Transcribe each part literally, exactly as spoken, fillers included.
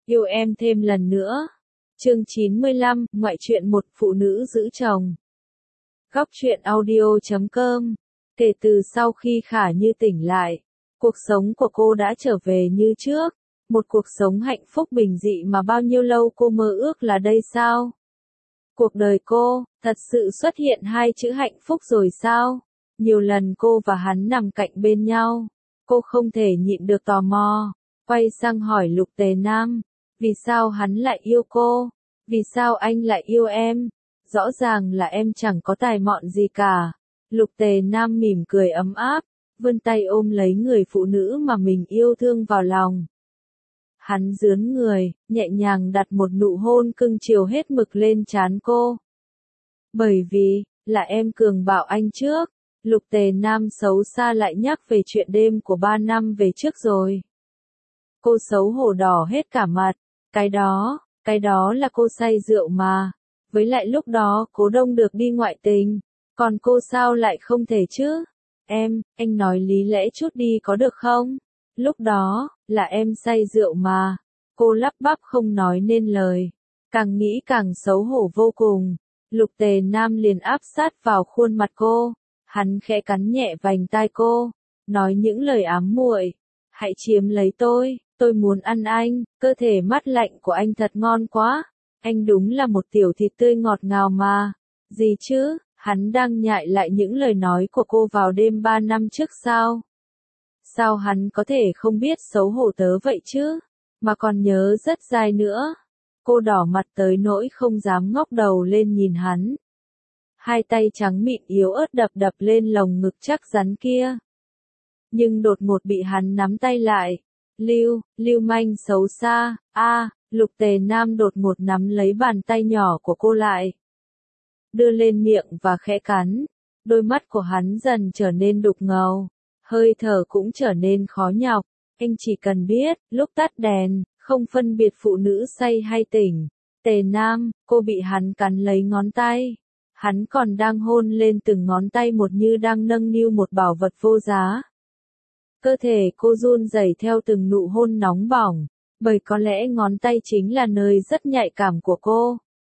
Yêu em thêm lần nữa. Chương chín mươi lăm, ngoại truyện một phụ nữ giữ chồng. Góc truyện audio chấm com. Kể từ sau khi Khả Như tỉnh lại, cuộc sống của cô đã trở về như trước, một cuộc sống hạnh phúc bình dị mà bao nhiêu lâu cô mơ ước là đây sao? Cuộc đời cô, thật sự xuất hiện hai chữ hạnh phúc rồi sao? Nhiều lần cô và hắn nằm cạnh bên nhau, cô không thể nhịn được tò mò, quay sang hỏi Lục Tề Nam, vì sao hắn lại yêu cô? Vì sao anh lại yêu em? Rõ ràng là em chẳng có tài mọn gì cả. Lục Tề Nam mỉm cười ấm áp, vươn tay ôm lấy người phụ nữ mà mình yêu thương vào lòng. Hắn dướn người, nhẹ nhàng đặt một nụ hôn cưng chiều hết mực lên trán cô. Bởi vì, là em cường bạo anh trước. Lục Tề Nam xấu xa lại nhắc về chuyện đêm của ba năm về trước rồi. Cô xấu hổ đỏ hết cả mặt. Cái đó, cái đó là cô say rượu mà. Với lại lúc đó Cố Đông được đi ngoại tình. Còn cô sao lại không thể chứ? Em, anh nói lý lẽ chút đi có được không? Lúc đó, là em say rượu mà. Cô lắp bắp không nói nên lời. Càng nghĩ càng xấu hổ vô cùng. Lục Tề Nam liền áp sát vào khuôn mặt cô. Hắn khẽ cắn nhẹ vành tai cô. Nói những lời ám muội. Hãy chiếm lấy tôi, tôi muốn ăn anh. Cơ thể mát lạnh của anh thật ngon quá. Anh đúng là một tiểu thịt tươi ngọt ngào mà. Gì chứ? Hắn đang nhại lại những lời nói của cô vào đêm ba năm trước sao? Sao hắn có thể không biết xấu hổ tớ vậy chứ? Mà còn nhớ rất dai nữa. Cô đỏ mặt tới nỗi không dám ngóc đầu lên nhìn hắn. Hai tay trắng mịn yếu ớt đập đập lên lồng ngực chắc rắn kia. Nhưng đột ngột bị hắn nắm tay lại. Lưu, lưu manh xấu xa, a, Lục Tề Nam đột ngột nắm lấy bàn tay nhỏ của cô lại. Đưa lên miệng và khẽ cắn. Đôi mắt của hắn dần trở nên đục ngầu. Hơi thở cũng trở nên khó nhọc. Anh chỉ cần biết, lúc tắt đèn, không phân biệt phụ nữ say hay tỉnh. Tề Nam, cô bị hắn cắn lấy ngón tay. Hắn còn đang hôn lên từng ngón tay một như đang nâng niu một bảo vật vô giá. Cơ thể cô run rẩy theo từng nụ hôn nóng bỏng, bởi có lẽ ngón tay chính là nơi rất nhạy cảm của cô.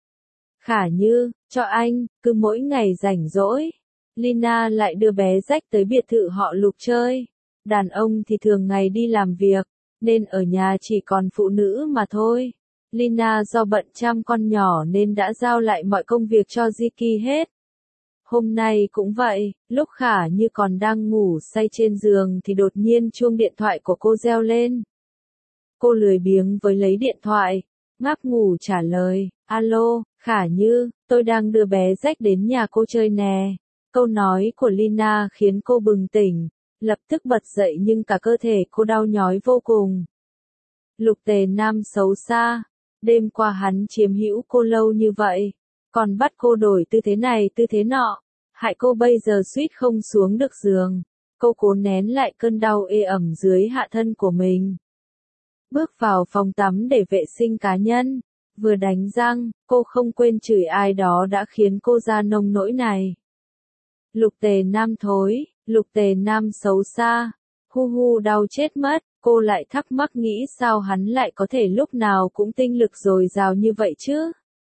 Khả Như, cho anh, cứ mỗi ngày rảnh rỗi, Lina lại đưa bé rách tới biệt thự họ Lục chơi. Đàn ông thì thường ngày đi làm việc, nên ở nhà chỉ còn phụ nữ mà thôi. Lina do bận chăm con nhỏ nên đã giao lại mọi công việc cho Ziki hết. Hôm nay cũng vậy, lúc Khả Như còn đang ngủ say trên giường thì đột nhiên chuông điện thoại của cô reo lên. Cô lười biếng với lấy điện thoại, ngáp ngủ trả lời, alo, Khả Như, tôi đang đưa bé rách đến nhà cô chơi nè. Câu nói của Lina khiến cô bừng tỉnh, lập tức bật dậy nhưng cả cơ thể cô đau nhói vô cùng. Lục Tề Nam xấu xa, đêm qua hắn chiếm hữu cô lâu như vậy, còn bắt cô đổi tư thế này tư thế nọ, hại cô bây giờ suýt không xuống được giường. Cô cố nén lại cơn đau ê ẩm dưới hạ thân của mình. Bước vào phòng tắm để vệ sinh cá nhân, vừa đánh răng, cô không quên chửi ai đó đã khiến cô ra nông nỗi này. Lục Tề Nam thối, Lục Tề Nam xấu xa, hu hu đau chết mất, cô lại thắc mắc nghĩ sao hắn lại có thể lúc nào cũng tinh lực dồi dào như vậy chứ?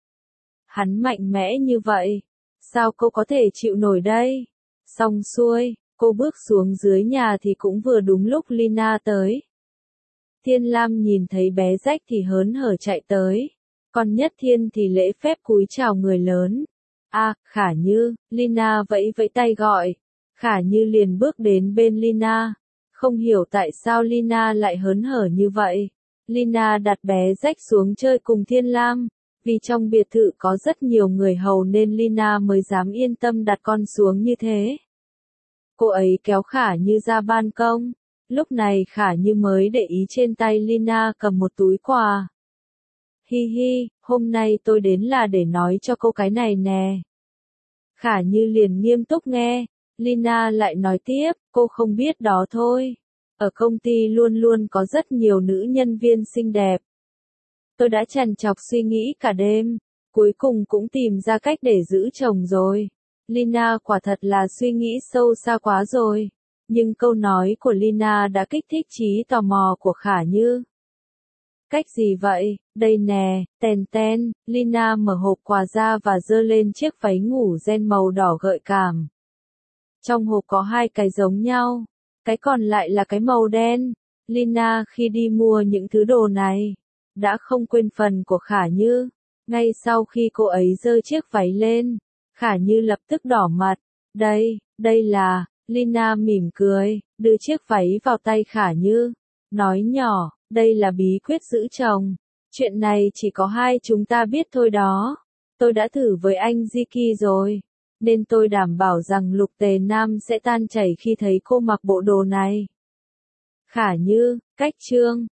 Hắn mạnh mẽ như vậy, sao cô có thể chịu nổi đây? Xong xuôi, cô bước xuống dưới nhà thì cũng vừa đúng lúc Lina tới. Thiên Lam nhìn thấy bé rách thì hớn hở chạy tới, còn Nhất Thiên thì lễ phép cúi chào người lớn. A, Khả Như, Lina vẫy vẫy tay gọi. Khả Như liền bước đến bên Lina. Không hiểu tại sao Lina lại hớn hở như vậy. Lina đặt bé rách xuống chơi cùng Thiên Lam. Vì trong biệt thự có rất nhiều người hầu nên Lina mới dám yên tâm đặt con xuống như thế. Cô ấy kéo Khả Như ra ban công. Lúc này Khả Như mới để ý trên tay Lina cầm một túi quà. Hi hi, hôm nay tôi đến là để nói cho cô cái này nè. Khả Như liền nghiêm túc nghe. Lina lại nói tiếp, cô không biết đó thôi. Ở công ty luôn luôn có rất nhiều nữ nhân viên xinh đẹp. Tôi đã trằn trọc suy nghĩ cả đêm, cuối cùng cũng tìm ra cách để giữ chồng rồi. Lina quả thật là suy nghĩ sâu xa quá rồi. Nhưng câu nói của Lina đã kích thích trí tò mò của Khả Như. Cách gì vậy? Đây nè, tèn ten, Lina mở hộp quà ra và giơ lên chiếc váy ngủ ren màu đỏ gợi cảm. Trong hộp có hai cái giống nhau, cái còn lại là cái màu đen. Lina khi đi mua những thứ đồ này, đã không quên phần của Khả Như. Ngay sau khi cô ấy giơ chiếc váy lên, Khả Như lập tức đỏ mặt. Đây, đây là, Lina mỉm cười, đưa chiếc váy vào tay Khả Như, nói nhỏ, đây là bí quyết giữ chồng. Chuyện này chỉ có hai chúng ta biết thôi đó. Tôi đã thử với anh Ziki rồi, nên tôi đảm bảo rằng Lục Tề Nam sẽ tan chảy khi thấy cô mặc bộ đồ này. Khả Như, cách chương